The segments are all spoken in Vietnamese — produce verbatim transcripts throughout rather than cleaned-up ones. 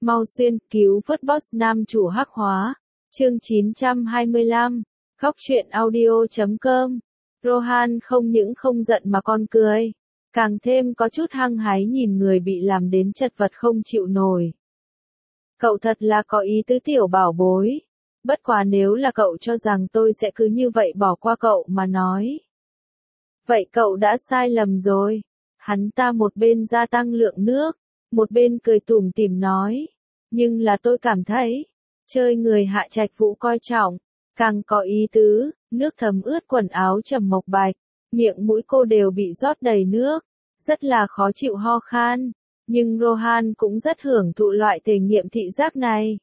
Mau xuyên, cứu vớt boss nam chủ hắc hóa. Chương chín trăm hai mươi lăm. Góc truyện audio chấm com. Rohan không những không giận mà còn cười. Càng thêm có chút hăng hái nhìn người bị làm đến chật vật không chịu nổi. Cậu thật là có ý tứ tiểu bảo bối. Bất quá nếu là cậu cho rằng tôi sẽ cứ như vậy bỏ qua cậu mà nói. Vậy cậu đã sai lầm rồi. Hắn ta một bên gia tăng lượng nước, một bên cười tủm tỉm nói. Nhưng là tôi cảm thấy, chơi người Hạ Trạch Vũ coi trọng, càng có ý tứ, nước thấm ướt quần áo Trầm Mộc Bạch, miệng mũi cô đều bị rót đầy nước, rất là khó chịu ho khan, nhưng Rohan cũng rất hưởng thụ loại thể nghiệm thị giác này.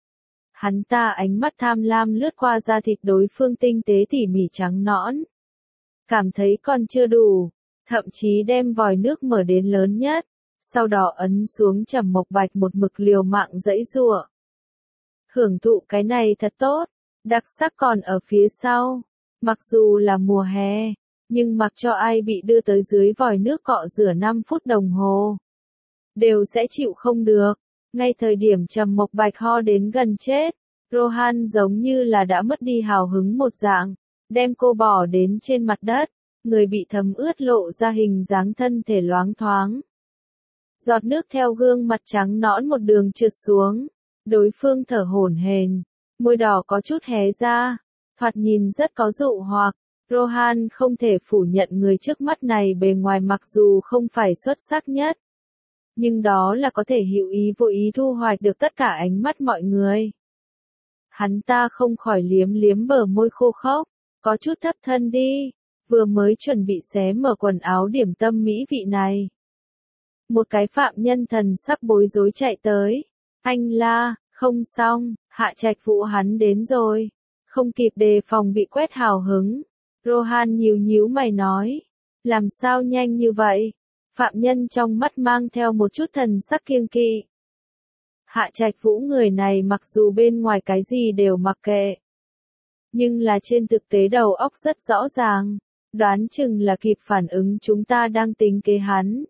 Hắn ta ánh mắt tham lam lướt qua da thịt đối phương tinh tế tỉ mỉ trắng nõn. Cảm thấy còn chưa đủ, thậm chí đem vòi nước mở đến lớn nhất, sau đó ấn xuống Trầm Mộc Bạch một mực liều mạng giãy giụa. Hưởng thụ cái này thật tốt, đặc sắc còn ở phía sau. Mặc dù là mùa hè, nhưng mặc cho ai bị đưa tới dưới vòi nước cọ rửa năm phút đồng hồ, đều sẽ chịu không được. Ngay thời điểm Trầm Mộc Bạch ho đến gần chết, Rohan giống như là đã mất đi hào hứng một dạng, đem cô bỏ đến trên mặt đất, người bị thấm ướt lộ ra hình dáng thân thể loáng thoáng. Giọt nước theo gương mặt trắng nõn một đường trượt xuống, đối phương thở hổn hển, môi đỏ có chút hé ra, thoạt nhìn rất có dụ hoặc. Rohan không thể phủ nhận người trước mắt này bề ngoài mặc dù không phải xuất sắc nhất, nhưng đó là có thể hữu ý vô ý thu hoạch được tất cả ánh mắt mọi người. Hắn ta không khỏi liếm liếm bờ môi khô khốc, có chút thấp thân đi, vừa mới chuẩn bị xé mở quần áo điểm tâm mỹ vị này. Một cái phạm nhân thần sắc bối rối chạy tới. Anh la, không xong, Hạ Trạch Vũ hắn đến rồi. Không kịp đề phòng bị quét hào hứng. Rohan nhíu nhíu mày nói. Làm sao nhanh như vậy? Phạm nhân trong mắt mang theo một chút thần sắc kiêng kỵ. Hạ Trạch Vũ người này mặc dù bên ngoài cái gì đều mặc kệ, nhưng là trên thực tế đầu óc rất rõ ràng, đoán chừng là kịp phản ứng chúng ta đang tính kế hắn.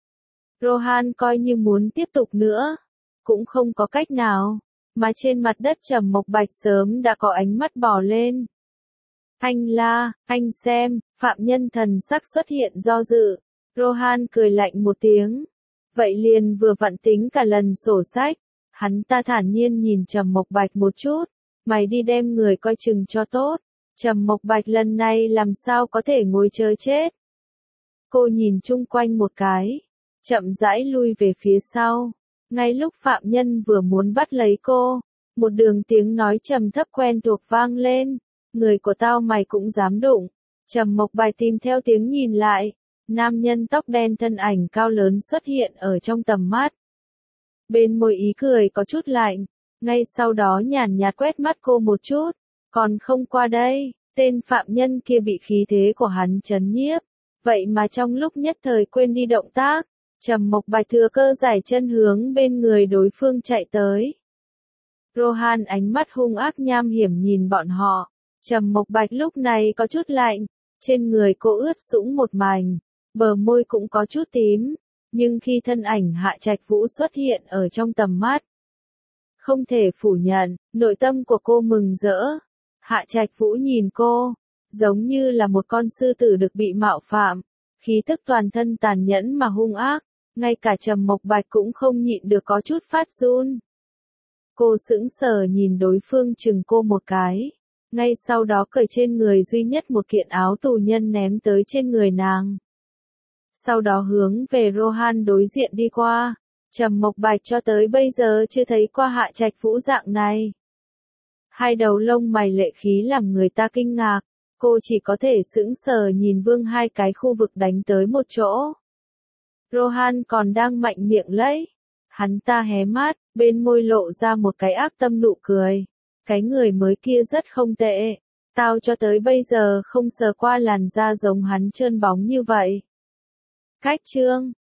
Rohan coi như muốn tiếp tục nữa, cũng không có cách nào, mà trên mặt đất Trầm Mộc Bạch sớm đã có ánh mắt bò lên. Anh la, anh xem, phạm nhân thần sắc xuất hiện do dự. Rohan cười lạnh một tiếng. Vậy liền vừa vặn tính cả lần sổ sách. Hắn ta thản nhiên nhìn Trầm Mộc Bạch một chút. Mày đi đem người coi chừng cho tốt. Trầm Mộc Bạch lần này làm sao có thể ngồi chờ chết. Cô nhìn chung quanh một cái, chậm rãi lui về phía sau. Ngay lúc phạm nhân vừa muốn bắt lấy cô, một đường tiếng nói trầm thấp quen thuộc vang lên. Người của tao mày cũng dám đụng. Trầm Mộc Bạch tìm theo tiếng nhìn lại. Nam nhân tóc đen thân ảnh cao lớn xuất hiện ở trong tầm mắt. Bên môi ý cười có chút lạnh, ngay sau đó nhàn nhạt quét mắt cô một chút. Còn không qua đây, tên phạm nhân kia bị khí thế của hắn chấn nhiếp. Vậy mà trong lúc nhất thời quên đi động tác, Trầm Mộc Bạch thừa cơ giải chân hướng bên người đối phương chạy tới. Rohan ánh mắt hung ác nham hiểm nhìn bọn họ. Trầm Mộc Bạch lúc này có chút lạnh, trên người cô ướt sũng một mảnh, bờ môi cũng có chút tím, nhưng khi thân ảnh Hạ Trạch Vũ xuất hiện ở trong tầm mắt, không thể phủ nhận, nội tâm của cô mừng rỡ. Hạ Trạch Vũ nhìn cô, giống như là một con sư tử được bị mạo phạm, khí tức toàn thân tàn nhẫn mà hung ác, ngay cả Trầm Mộc Bạch cũng không nhịn được có chút phát run. Cô sững sờ nhìn đối phương chừng cô một cái, ngay sau đó cởi trên người duy nhất một kiện áo tù nhân ném tới trên người nàng. Sau đó hướng về Rohan đối diện đi qua. Trầm Mộc Bạch cho tới bây giờ chưa thấy qua Hạ Trạch Vũ dạng này. Hai đầu lông mày lệ khí làm người ta kinh ngạc, cô chỉ có thể sững sờ nhìn vương hai cái khu vực đánh tới một chỗ. Rohan còn đang mạnh miệng lấy. Hắn ta hé mắt, bên môi lộ ra một cái ác tâm nụ cười. Cái người mới kia rất không tệ. Tao cho tới bây giờ không sờ qua làn da giống hắn trơn bóng như vậy. Cách chương